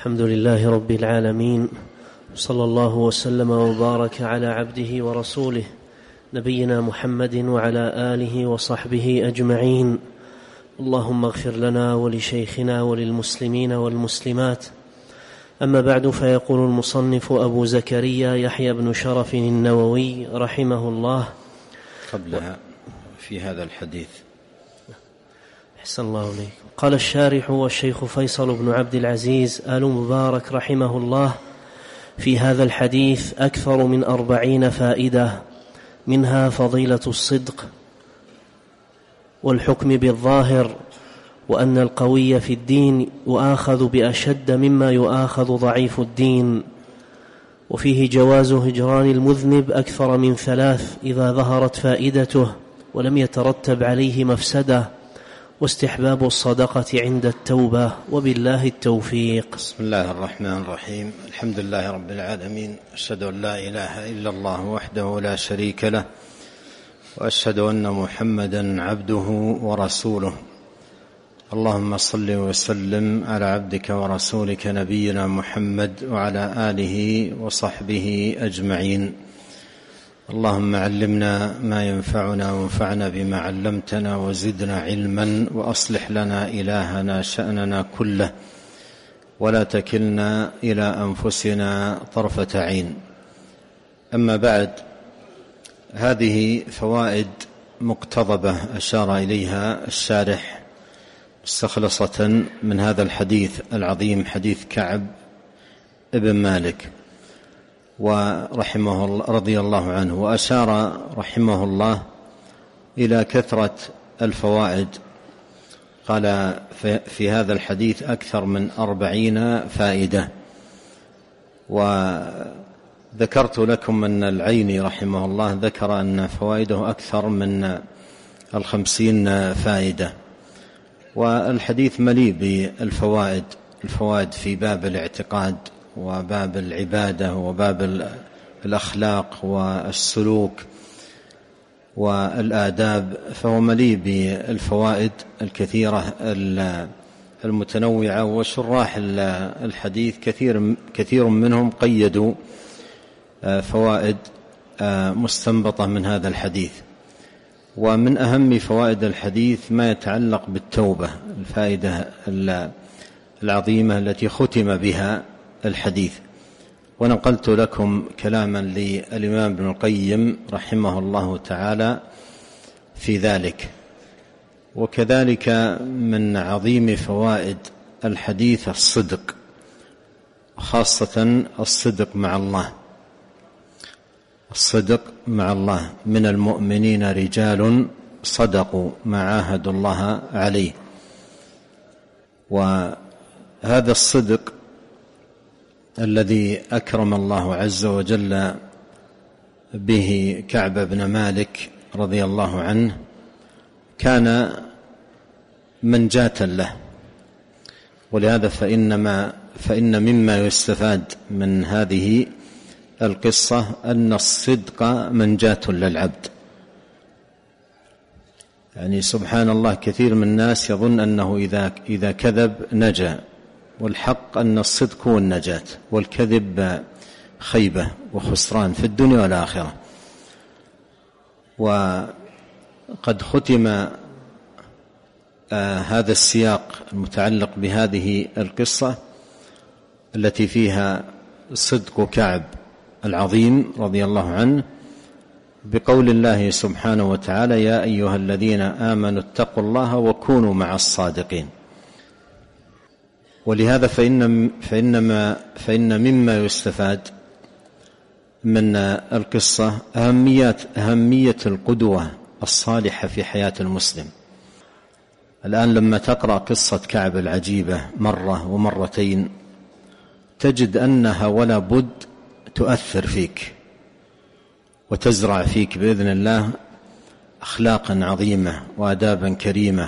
الحمد لله رب العالمين، صلى الله وسلم وبارك على عبده ورسوله نبينا محمد وعلى آله وصحبه أجمعين. اللهم اغفر لنا ولشيخنا وللمسلمين والمسلمات. أما بعد، فيقول المصنف أبو زكريا يحيى بن شرف النووي رحمه الله قبلها في هذا الحديث. أحسن الله إليك. قال الشارح والشيخ فيصل بن عبد العزيز آل مبارك رحمه الله: في هذا الحديث أكثر من 40 فائدة، منها فضيلة الصدق والحكم بالظاهر، وأن القوي في الدين يؤاخذ بأشد مما يؤاخذ ضعيف الدين، وفيه جواز هجران المذنب أكثر من 3 إذا ظهرت فائدته ولم يترتب عليه مفسدة، واستحباب الصدقة عند التوبة، وبالله التوفيق. بسم الله الرحمن الرحيم. الحمد لله رب العالمين، أشهد أن لا إله إلا الله وحده لا شريك له، وأشهد أن محمدا عبده ورسوله. اللهم صل وسلم على عبدك ورسولك نبينا محمد وعلى آله وصحبه أجمعين. اللهم علمنا ما ينفعنا وانفعنا بما علمتنا وزدنا علما، وأصلح لنا إلهنا شأننا كله، ولا تكلنا إلى أنفسنا طرفة عين. أما بعد، هذه فوائد مقتضبة أشار إليها الشارح مستخلصة من هذا الحديث العظيم، حديث كعب ابن مالك ورحمه الله رضي الله عنه، وأشار رحمه الله إلى كثرة الفوائد. قال في هذا الحديث أكثر من 40 فائدة، وذكرت لكم أن العيني رحمه الله ذكر أن فوائده أكثر من 50 فائدة، والحديث مليء بالفوائد، الفوائد في باب الاعتقاد وباب العبادة وباب الأخلاق والسلوك والآداب، فهو مليء بالفوائد الكثيرة المتنوعة. وشراح الحديث كثير منهم قيدوا فوائد مستنبطة من هذا الحديث. ومن أهم فوائد الحديث ما يتعلق بالتوبة، الفائدة العظيمة التي ختم بها الحديث. ونقلت لكم كلاما للإمام ابن القيم رحمه الله تعالى في ذلك. وكذلك من عظيم فوائد الحديث الصدق، خاصة الصدق مع الله. الصدق مع الله: من المؤمنين رجال صدقوا ما عاهدوا الله عليه. وهذا الصدق الذي أكرم الله عز وجل به كعب بن مالك رضي الله عنه كان منجاة له، ولهذا فإن مما يستفاد من هذه القصة أن الصدق منجاة للعبد. يعني سبحان الله، كثير من الناس يظن أنه إذا كذب نجا، والحق أن الصدق هو النجاة، والكذب خيبة وخسران في الدنيا والآخرة. وقد ختم هذا السياق المتعلق بهذه القصة التي فيها صدق كعب العظيم رضي الله عنه بقول الله سبحانه وتعالى: يا أيها الذين آمنوا اتقوا الله وكونوا مع الصادقين. ولهذا فإن مما يستفاد من القصة أهمية القدوة الصالحة في حياة المسلم. الآن لما تقرأ قصة كعب العجيبة مرة ومرتين تجد أنها ولا بد تؤثر فيك وتزرع فيك بإذن الله أخلاقا عظيمة وآدابا كريمة.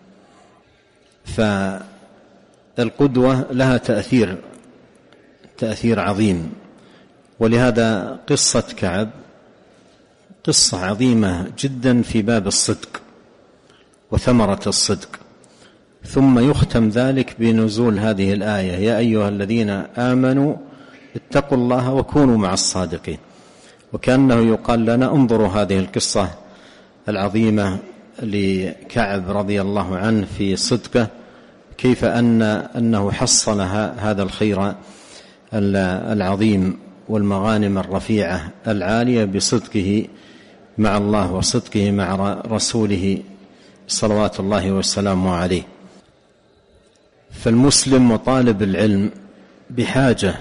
فالقدوة لها تأثير عظيم. ولهذا قصة كعب قصة عظيمة جدا في باب الصدق وثمرة الصدق. ثم يختم ذلك بنزول هذه الآية: يا أيها الذين آمنوا اتقوا الله وكونوا مع الصادقين. وكأنه يقال لنا: انظروا هذه القصة العظيمة لكعب رضي الله عنه في صدقه، كيف أنه حصل هذا الخير العظيم والمغانم الرفيعة العالية بصدقه مع الله وصدقه مع رسوله صلوات الله وسلامه عليه. فالمسلم وطالب العلم بحاجة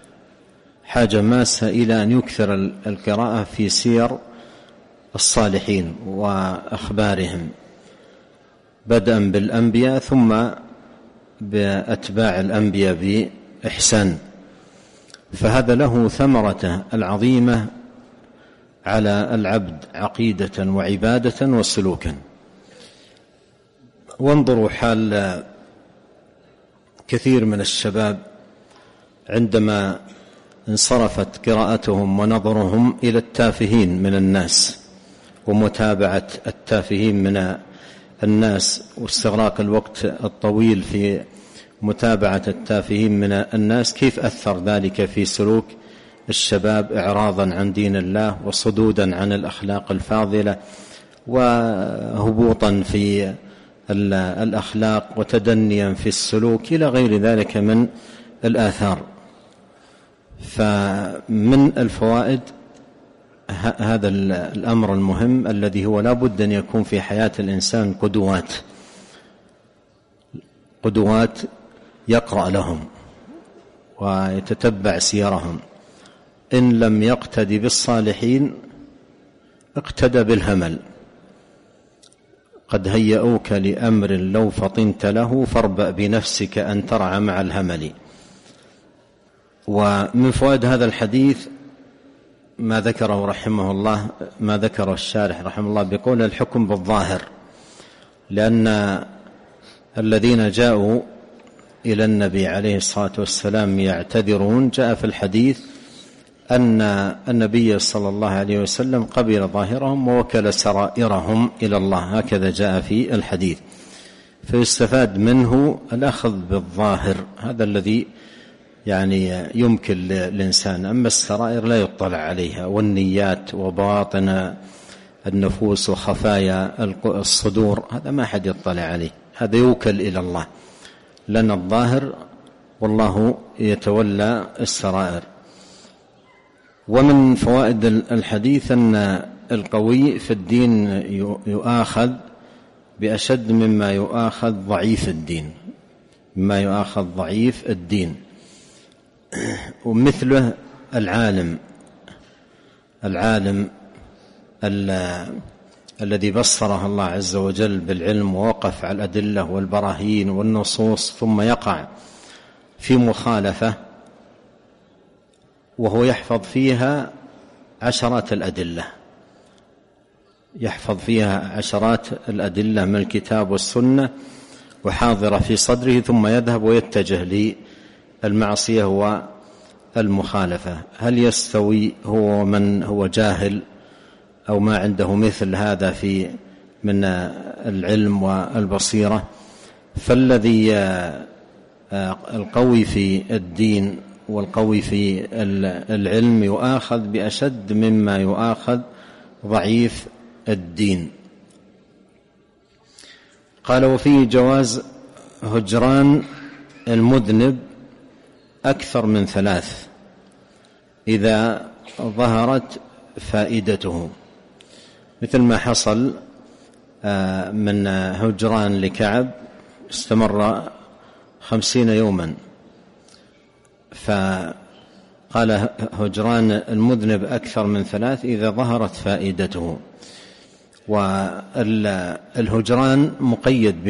ماسة إلى أن يكثر القراءة في سير الصالحين وأخبارهم، بدءا بالأنبياء ثم بأتباع الأنبياء بإحسان، فهذا له ثمرته العظيمة على العبد عقيدة وعبادة وسلوكا. وانظروا حال كثير من الشباب عندما انصرفت قراءتهم ونظرهم إلى التافهين من الناس ومتابعة التافهين من الناس واستغراق الوقت الطويل في متابعة التافهين من الناس، كيف أثر ذلك في سلوك الشباب إعراضا عن دين الله وصدودا عن الأخلاق الفاضلة وهبوطا في الأخلاق وتدنيا في السلوك إلى غير ذلك من الآثار. فمن الفوائد هذا الأمر المهم الذي هو لا بد أن يكون في حياة الإنسان قدوات يقرأ لهم ويتتبع سيرهم. إن لم يقتدي بالصالحين اقتدى بالهمل. قد هيئوك لأمر لو فطنت له فاربأ بنفسك أن ترعى مع الهمل. ومن فوائد هذا الحديث ما ذكره رحمه الله، ما ذكره الشارح رحمه الله بقول الحكم بالظاهر، لأن الذين جاءوا إلى النبي عليه الصلاة والسلام يعتذرون جاء في الحديث أن النبي صلى الله عليه وسلم قبل ظاهرهم ووكل سرائرهم إلى الله، هكذا جاء في الحديث. فيستفاد منه الأخذ بالظاهر، هذا الذي يعني يمكن للإنسان. أما السرائر لا يطلع عليها، والنيات وباطن النفوس وخفايا الصدور هذا ما حد يطلع عليه، هذا يوكل إلى الله، لأن الظاهر والله يتولى السرائر. ومن فوائد الحديث أن القوي في الدين يؤاخذ بأشد مما يؤاخذ ضعيف الدين، ومثله العالم الذي بصره الله عز وجل بالعلم ووقف على الأدلة والبراهين والنصوص، ثم يقع في مخالفة وهو يحفظ فيها عشرات الأدلة من الكتاب والسنة وحاضرة في صدره، ثم يذهب ويتجه للمعصية والمخالفة. هل يستوي هو من هو جاهل أو ما عنده مثل هذا من العلم والبصيرة؟ فالذي القوي في الدين والقوي في العلم يؤاخذ بأشد مما يؤاخذ ضعيف الدين. قال: وفيه جواز هجران المذنب أكثر من 3 إذا ظهرت فائدته، مثل ما حصل من هجران لكعب استمر 50 يوما، فقال هجران المذنب أكثر من 3 إذا ظهرت فائدته. والهجران مقيد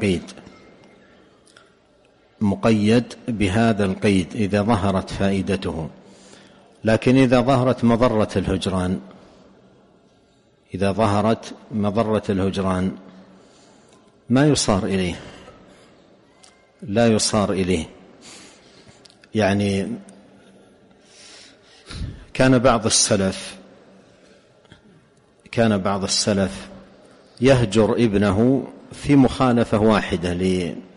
بهذا القيد إذا ظهرت فائدته، لكن إذا ظهرت مضرة الهجران لا يصار إليه. يعني كان بعض السلف يهجر ابنه في مخالفة واحدة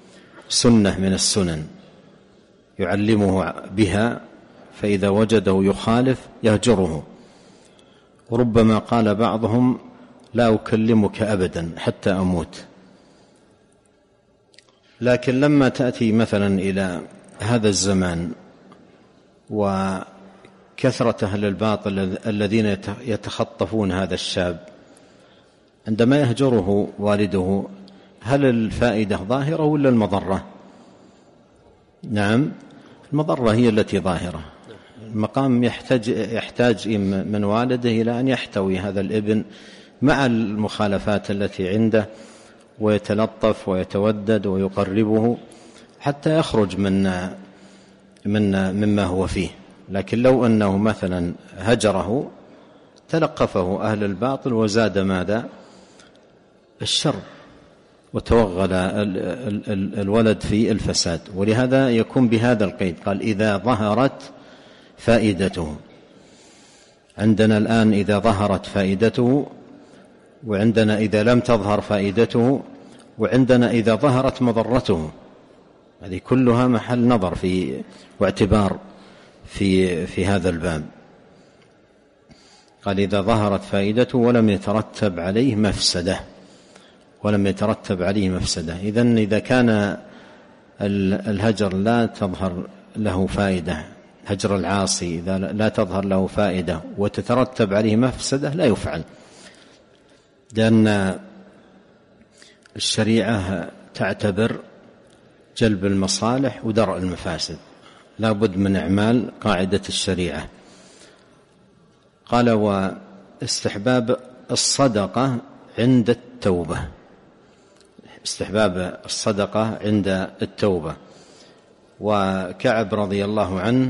سنة من السنن يعلمه بها، فإذا وجده يخالف يهجره. وربما قال بعضهم: لا أكلمك أبدا حتى أموت. لكن لما تأتي مثلا إلى هذا الزمان وكثرة أهل الباطل الذين يتخطفون هذا الشاب، عندما يهجره والده هل الفائدة ظاهرة ولا المضرة؟ نعم، المضرة هي التي ظاهرة. المقام يحتاج من والده إلى أن يحتوي هذا الابن مع المخالفات التي عنده، ويتلطف ويتودد ويقربه حتى يخرج مما هو فيه. لكن لو أنه مثلا هجره تلقفه أهل الباطل وزاد ماذا؟ الشر، وتوغل الولد في الفساد. ولهذا يكون بهذا القيد، قال: إذا ظهرت فائدته. عندنا الآن إذا ظهرت فائدته، وعندنا إذا لم تظهر فائدته، وعندنا إذا ظهرت مضرته. هذه كلها محل نظر واعتبار في هذا الباب. قال: إذا ظهرت فائدته ولم يترتب عليه مفسدة. إذن إذا كان الهجر لا تظهر له فائدة، هجر العاصي إذا لا تظهر له فائدة وتترتب عليه مفسدة لا يفعل، لأن الشريعة تعتبر جلب المصالح ودرء المفاسد، لا بد من إعمال قاعدة الشريعة. قال: واستحباب الصدقة عند التوبة. استحباب الصدقة عند التوبة. وكعب رضي الله عنه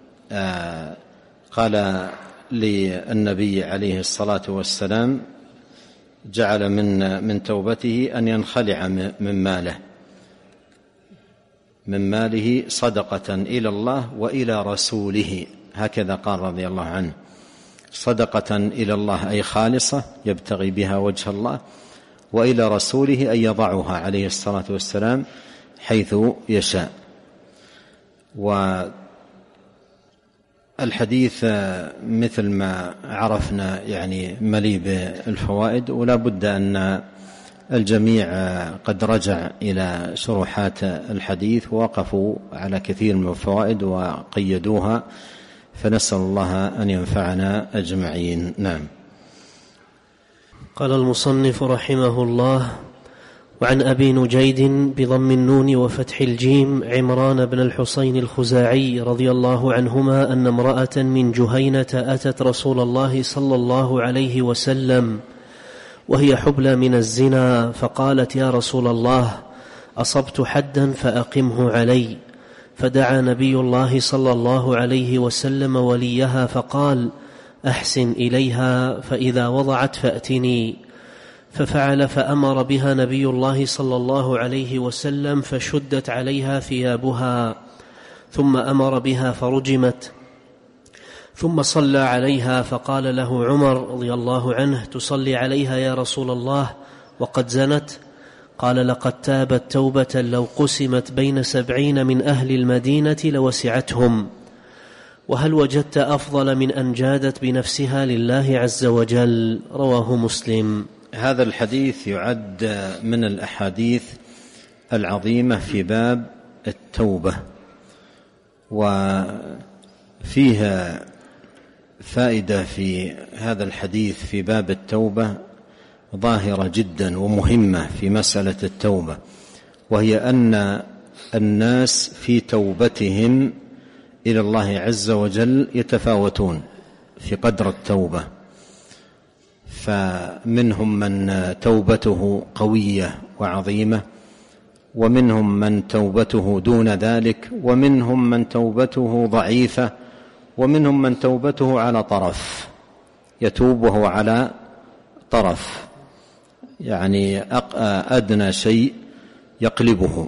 قال للنبي عليه الصلاة والسلام: جعل من توبته أن ينخلع من ماله صدقة إلى الله وإلى رسوله، هكذا قال رضي الله عنه: صدقة إلى الله أي خالصة يبتغي بها وجه الله، وإلى رسوله أن يضعها عليه الصلاة والسلام حيث يشاء. والحديث مثل ما عرفنا يعني مليء بالفوائد، ولا بد أن الجميع قد رجع إلى شروحات الحديث ووقفوا على كثير من الفوائد وقيدوها، فنسأل الله أن ينفعنا أجمعين. نعم. قال المصنف رحمه الله: وعن أبي نجيد بضم النون وفتح الجيم عمران بن الحصين الخزاعي رضي الله عنهما أن امرأة من جهينة أتت رسول الله صلى الله عليه وسلم وهي حبلى من الزنا، فقالت: يا رسول الله، أصبت حدا فأقمه علي. فدعا نبي الله صلى الله عليه وسلم وليها فقال: أحسن إليها، فإذا وضعت فأتني. ففعل، فأمر بها نبي الله صلى الله عليه وسلم فشدت عليها ثيابها، ثم أمر بها فرجمت، ثم صلى عليها. فقال له عمر رضي الله عنه: تصلي عليها يا رسول الله وقد زنت؟ قال: لقد تابت توبة لو قسمت بين 70 من أهل المدينة لوسعتهم. وهل وجدت أفضل من أن جادت بنفسها لله عز وجل؟ رواه مسلم. هذا الحديث يعد من الأحاديث العظيمة في باب التوبة، وفيها فائدة في هذا الحديث في باب التوبة ظاهرة جدا ومهمة في مسألة التوبة، وهي أن الناس في توبتهم إلى الله عز وجل يتفاوتون في قدر التوبة. فمنهم من توبته قوية وعظيمة، ومنهم من توبته دون ذلك، ومنهم من توبته ضعيفة، ومنهم من توبته على طرف، يتوب وهو على طرف، يعني أدنى شيء يقلبه.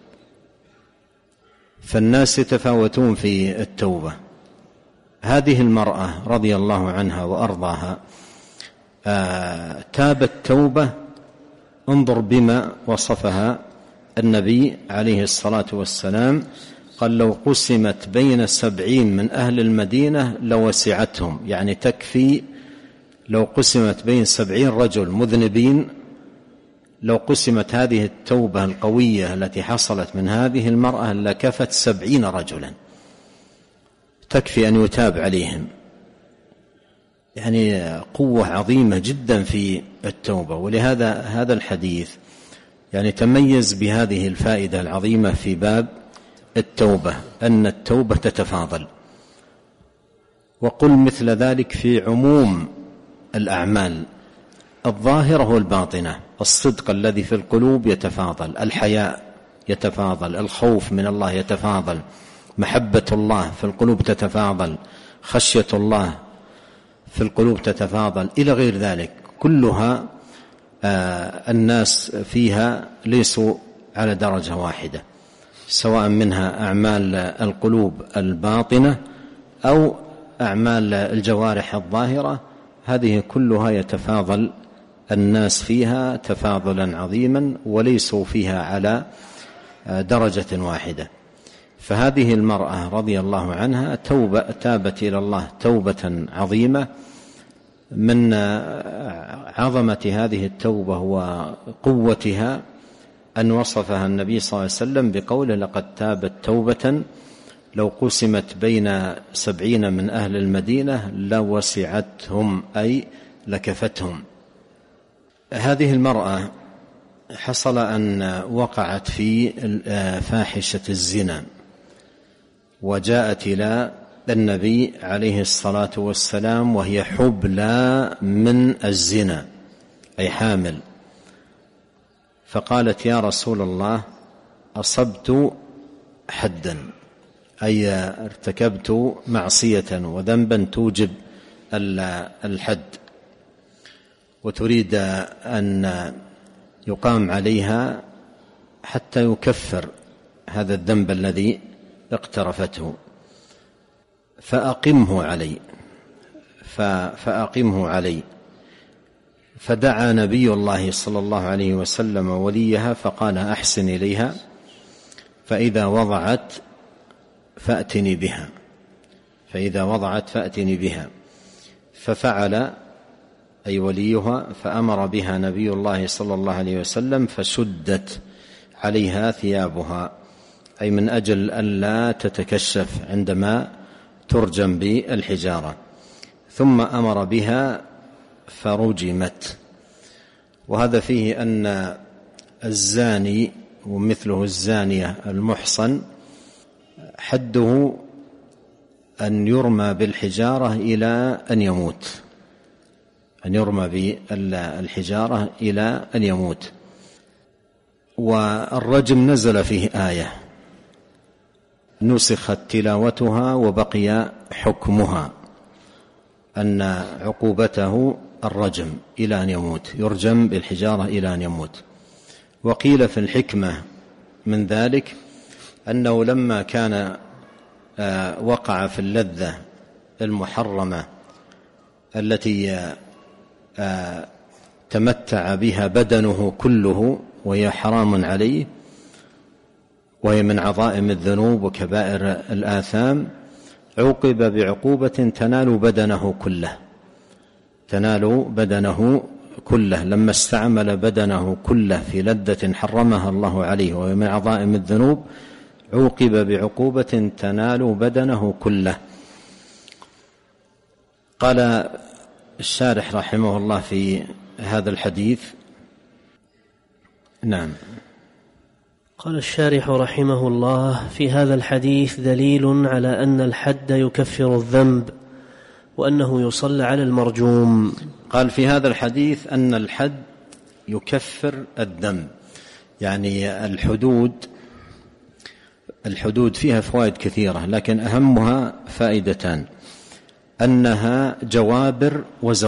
فالناس يتفاوتون في التوبة. هذه المرأة رضي الله عنها وأرضاها تابت توبة، انظر بما وصفها النبي عليه الصلاة والسلام قال لو قسمت بين 70 من أهل المدينة لوسعتهم، يعني تكفي لو قسمت بين 70 رجل مذنبين، لو قسمت هذه التوبة القوية التي حصلت من هذه المرأة لكفت 70 رجلا، تكفي أن يتاب عليهم. يعني قوة عظيمة جدا في التوبة. ولهذا هذا الحديث يعني تميز بهذه الفائدة العظيمة في باب التوبة، أن التوبة تتفاضل. وقل مثل ذلك في عموم الأعمال الظاهرة والباطنة. الصدق الذي في القلوب يتفاضل، الحياء يتفاضل، الخوف من الله يتفاضل، محبة الله في القلوب تتفاضل، خشية الله في القلوب تتفاضل، إلى غير ذلك. كلها الناس فيها ليسوا على درجة واحدة، سواء منها أعمال القلوب الباطنة أو أعمال الجوارح الظاهرة، هذه كلها يتفاضل الناس فيها تفاضلا عظيما، وليسوا فيها على درجة واحدة. فهذه المرأة رضي الله عنها تابت إلى الله توبة عظيمة. من عظمة هذه التوبة وقوتها أن وصفها النبي صلى الله عليه وسلم بقوله لقد تابت توبة لو قسمت بين 70 من أهل المدينة لوسعتهم، أي لكفتهم. هذه المرأة حصل أن وقعت في فاحشة الزنا، وجاءت إلى النبي عليه الصلاة والسلام وهي حبلى من الزنا، أي حامل. فقالت يا رسول الله أصبت حدا، أي ارتكبت معصية وذنبا توجب الحد، وتريد أن يقام عليها حتى يكفر هذا الذنب الذي اقترفته، فأقمه علي. فدعا نبي الله صلى الله عليه وسلم وليها فقال أحسن إليها، فإذا وضعت فأتني بها. ففعل أي وليها، فأمر بها نبي الله صلى الله عليه وسلم فشدت عليها ثيابها، أي من أجل ألا تتكشف عندما ترجم بالحجارة، ثم أمر بها فرجمت. وهذا فيه أن الزاني ومثله الزانية المحصن حده أن يرمى بالحجارة إلى أن يموت، والرجم نزل فيه آية نسخت تلاوتها وبقي حكمها، أن عقوبته الرجم إلى أن يموت، يرجم بالحجارة إلى أن يموت. وقيل في الحكمة من ذلك أنه لما كان وقع في اللذة المحرمة التي تمتع بها بدنه كله وهي حرام عليه، وهي من عظائم الذنوب وكبائر الآثام، عوقب بعقوبة تنال بدنه كله لما استعمل بدنه كله في لذة حرمها الله عليه وهي من عظائم الذنوب، عوقب بعقوبة تنال بدنه كله. قال الشارح رحمه الله في هذا الحديث، نعم، قال الشارح رحمه الله في هذا الحديث دليل على أن الحد يكفر الذنب وأنه يصلى على المرجوم. قال في هذا الحديث أن الحد يكفر الذنب، يعني الحدود فيها فوائد كثيرة، لكن أهمها فائدتان: أنها جوابر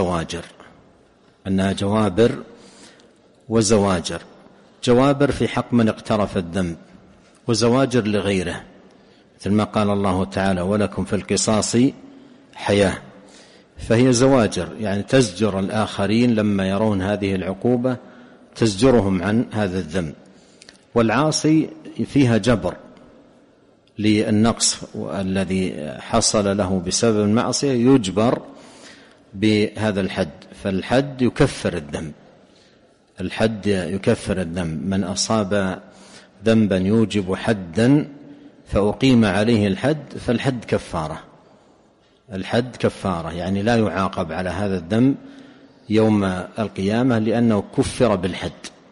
وزواجر. جوابر في حق من اقترف الذنب، وزواجر لغيره، مثل ما قال الله تعالى ولكم في القصاص حياة. فهي زواجر، يعني تزجر الآخرين لما يرون هذه العقوبة، تزجرهم عن هذا الذنب. والعاصي فيها جبر للنقص الذي حصل له بسبب المعصية، يجبر بهذا الحد. فالحد يكفر الذنب، الحد يكفر الذنب. من أصاب ذنبا يوجب حدا فأقيم عليه الحد فالحد كفارة، الحد كفارة، يعني لا يعاقب على هذا الذنب يوم القيامة لأنه كفر بالحد.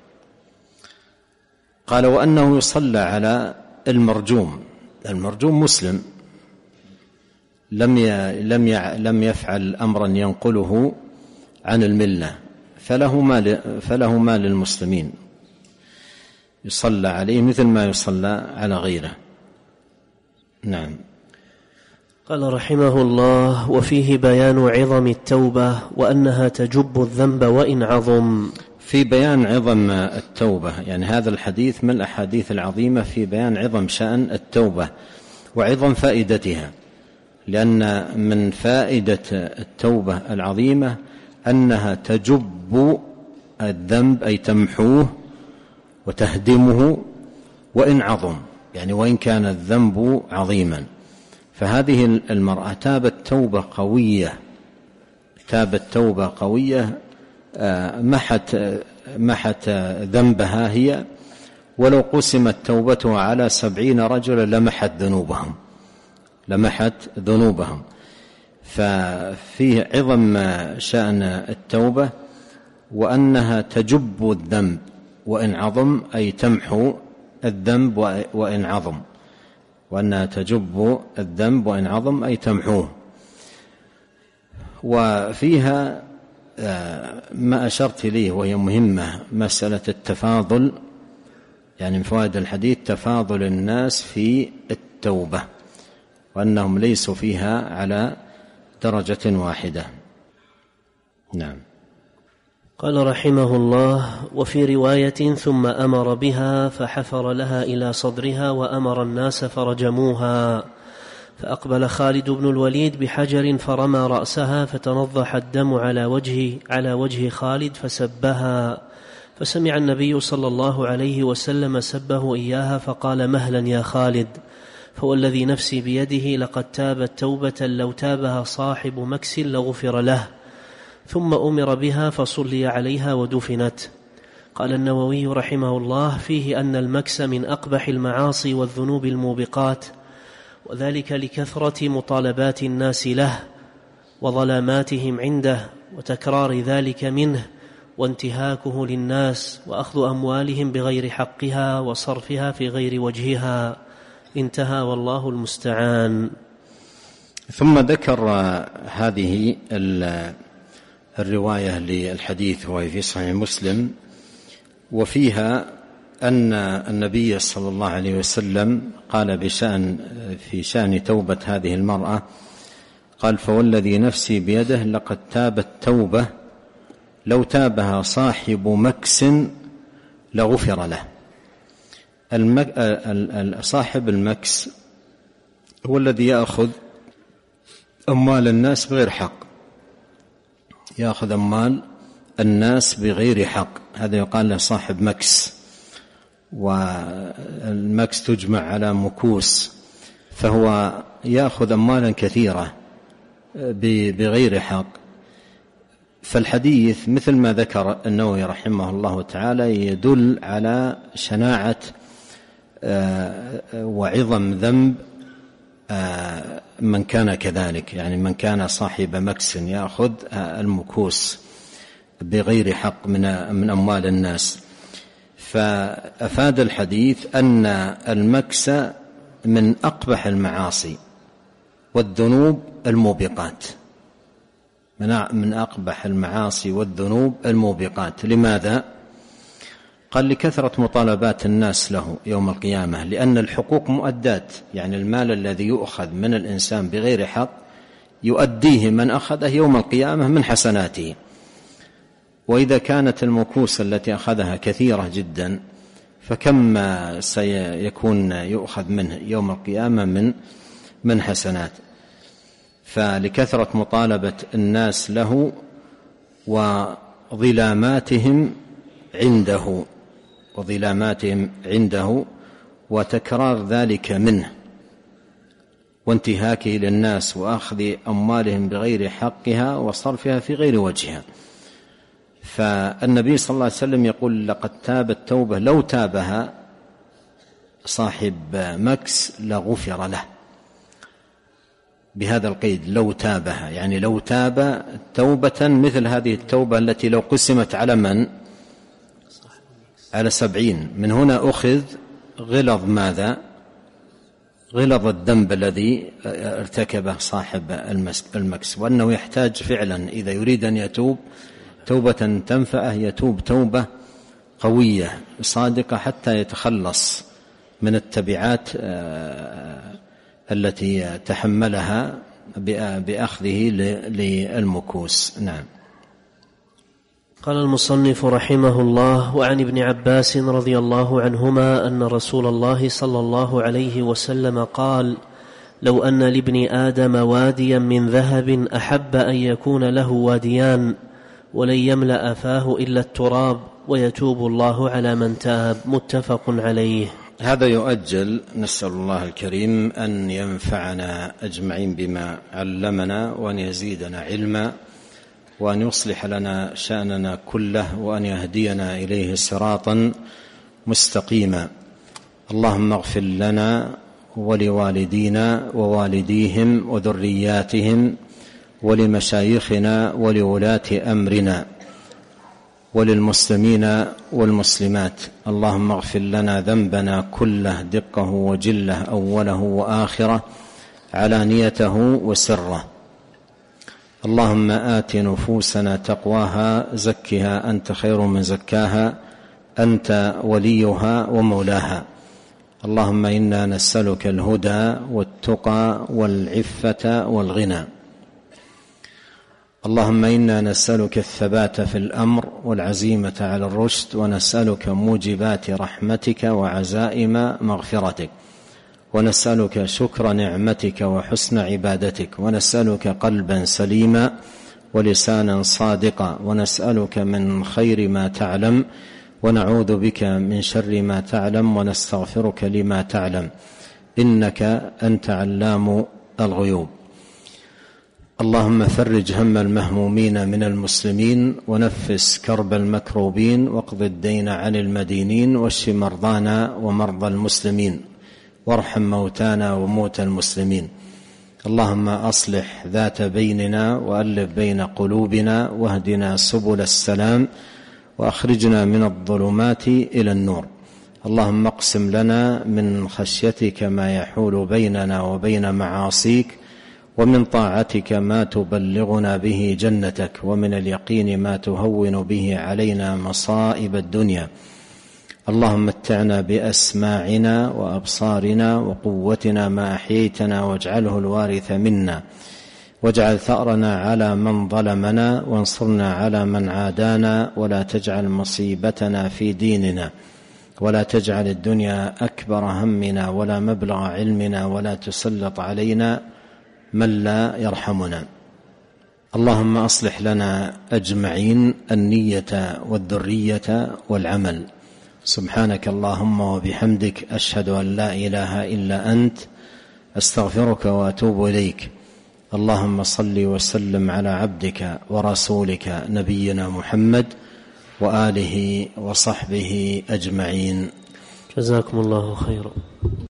قال وأنه يصلى على المرجوم. المرجوم مسلم لم يفعل أمرا ينقله عن الملة، فله ما للمسلمين، يصلى عليه مثل ما يصلى على غيره. نعم. قال رحمه الله: وفيه بيان عظم التوبة وأنها تجب الذنب وإن عظم. في بيان عظم التوبة، يعني هذا الحديث من الأحاديث العظيمة في بيان عظم شأن التوبة وعظم فائدتها، لأن من فائدة التوبة العظيمة أنها تجب الذنب، أي تمحوه وتهدمه وإن عظم، يعني وإن كان الذنب عظيما. فهذه المرأة تابت توبة قوية محت ذنبها هي، ولو قسمت توبتها على 70 رجلا لمحت ذنوبهم. ففيه عظم شأن التوبة وأنها تجب الذنب وإن عظم، أي تمحو الذنب وإن عظم، وأنها تجب الذنب وإن عظم أي تمحوه. وفيها ما أشرت إليه وهي مهمة، مسألة التفاضل، يعني من فوائد الحديث تفاضل الناس في التوبة، وأنهم ليسوا فيها على درجة واحدة. نعم. قال رحمه الله: وفي رواية: ثم أمر بها فحفر لها إلى صدرها وأمر الناس فرجموها، فأقبل خالد بن الوليد بحجر فرمى رأسها فتنضح الدم على وجه خالد فسبها، فسمع النبي صلى الله عليه وسلم سبه إياها فقال: مهلا يا خالد، فوالذي نفسي بيده لقد تابت توبة لو تابها صاحب مكس لغفر له. ثم أمر بها فصلي عليها ودفنت. قال النووي رحمه الله: فيه أن المكس من أقبح المعاصي والذنوب الموبقات، وذلك لكثرة مطالبات الناس له وظلاماتهم عنده وتكرار ذلك منه وانتهاكه للناس وأخذ أموالهم بغير حقها وصرفها في غير وجهها. انتهى، والله المستعان. ثم ذكر هذه الرواية للحديث وهي في صحيح مسلم، وفيها أن النبي صلى الله عليه وسلم قال في شأن توبة هذه المرأة، قال: فوالذي نفسي بيده لقد تابت توبة لو تابها صاحب مكس لغفر له. صاحب المكس هو الذي يأخذ أموال الناس بغير حق، يأخذ أموال الناس بغير حق، هذا يقال له صاحب مكس. والمكس تجمع على مكوس، فهو يأخذ أموالا كثيرة بغير حق. فالحديث مثل ما ذكر النووي رحمه الله تعالى يدل على شناعة وعظم ذنب من كان كذلك، يعني من كان صاحب مكس يأخذ المكوس بغير حق من أموال الناس. فأفاد الحديث أن المكس من أقبح المعاصي والذنوب الموبقات، من أقبح المعاصي والذنوب الموبقات. لماذا؟ قال: لكثرة مطالبات الناس له يوم القيامة، لأن الحقوق مؤدات، يعني المال الذي يؤخذ من الإنسان بغير حق يؤديه من أخذه يوم القيامة من حسناته. وإذا كانت المكوس التي أخذها كثيرة جدا، فكم سيكون يؤخذ منه يوم القيامة من حسنات. فلكثرة مطالبة الناس له وظلاماتهم عنده وظلاماتهم عنده وتكرار ذلك منه وانتهاكه للناس وأخذ أموالهم بغير حقها وصرفها في غير وجهها. فالنبي صلى الله عليه وسلم يقول لقد تابت توبة لو تابها صاحب مكس لغفر له، بهذا القيد لو تابها، يعني لو تاب توبة مثل هذه التوبة التي لو قسمت على من؟ على 70. من هنا أخذ غلظ ماذا؟ غلظ الذنب الذي ارتكبه صاحب المكس، وأنه يحتاج فعلا إذا يريد أن يتوب توبة تنفعه يتوب توبة قوية صادقة حتى يتخلص من التبعات التي تحملها بأخذه للمكوس. نعم. قال المصنف رحمه الله: وعن ابن عباس رضي الله عنهما أن رسول الله صلى الله عليه وسلم قال: لو أن لابن آدم واديا من ذهب أحب أن يكون له واديان ولن يملأ فاه إلا التراب ويتوب الله على من تاب. متفق عليه. هذا يؤجل، نسأل الله الكريم أن ينفعنا أجمعين بما علمنا وأن يزيدنا علما وأن يصلح لنا شأننا كله وأن يهدينا إليه صراطا مستقيما. اللهم اغفر لنا ولوالدينا ووالديهم وذرياتهم ولمشايخنا ولولاة أمرنا وللمسلمين والمسلمات. اللهم اغفر لنا ذنبنا كله دقه وجله أوله وآخره علانيته وسره. اللهم آت نفوسنا تقواها زكها أنت خير من زكاها أنت وليها ومولاها. اللهم إنا نسألك الهدى والتقى والعفة والغنى. اللهم إنا نسألك الثبات في الأمر والعزيمة على الرشد ونسألك موجبات رحمتك وعزائم مغفرتك ونسألك شكر نعمتك وحسن عبادتك ونسألك قلبا سليما ولسانا صادقا ونسألك من خير ما تعلم ونعوذ بك من شر ما تعلم ونستغفرك لما تعلم إنك أنت علام الغيوب. اللهم فرج هم المهمومين من المسلمين ونفس كرب المكروبين واقض الدين عن المدينين واشف مرضانا ومرضى المسلمين وارحم موتانا وموتى المسلمين. اللهم أصلح ذات بيننا وألف بين قلوبنا واهدنا سبل السلام وأخرجنا من الظلمات إلى النور. اللهم اقسم لنا من خشيتك ما يحول بيننا وبين معاصيك ومن طاعتك ما تبلغنا به جنتك ومن اليقين ما تهون به علينا مصائب الدنيا. اللهم متعنا بأسماعنا وأبصارنا وقوتنا ما أحييتنا واجعله الوارث منا واجعل ثأرنا على من ظلمنا وانصرنا على من عادانا ولا تجعل مصيبتنا في ديننا ولا تجعل الدنيا أكبر همنا ولا مبلغ علمنا ولا تسلط علينا من لا يرحمنا. اللهم أصلح لنا أجمعين النية والذرية والعمل. سبحانك اللهم وبحمدك أشهد أن لا إله إلا أنت أستغفرك وأتوب إليك. اللهم صل وسلم على عبدك ورسولك نبينا محمد وآله وصحبه أجمعين. جزاكم الله خيرا.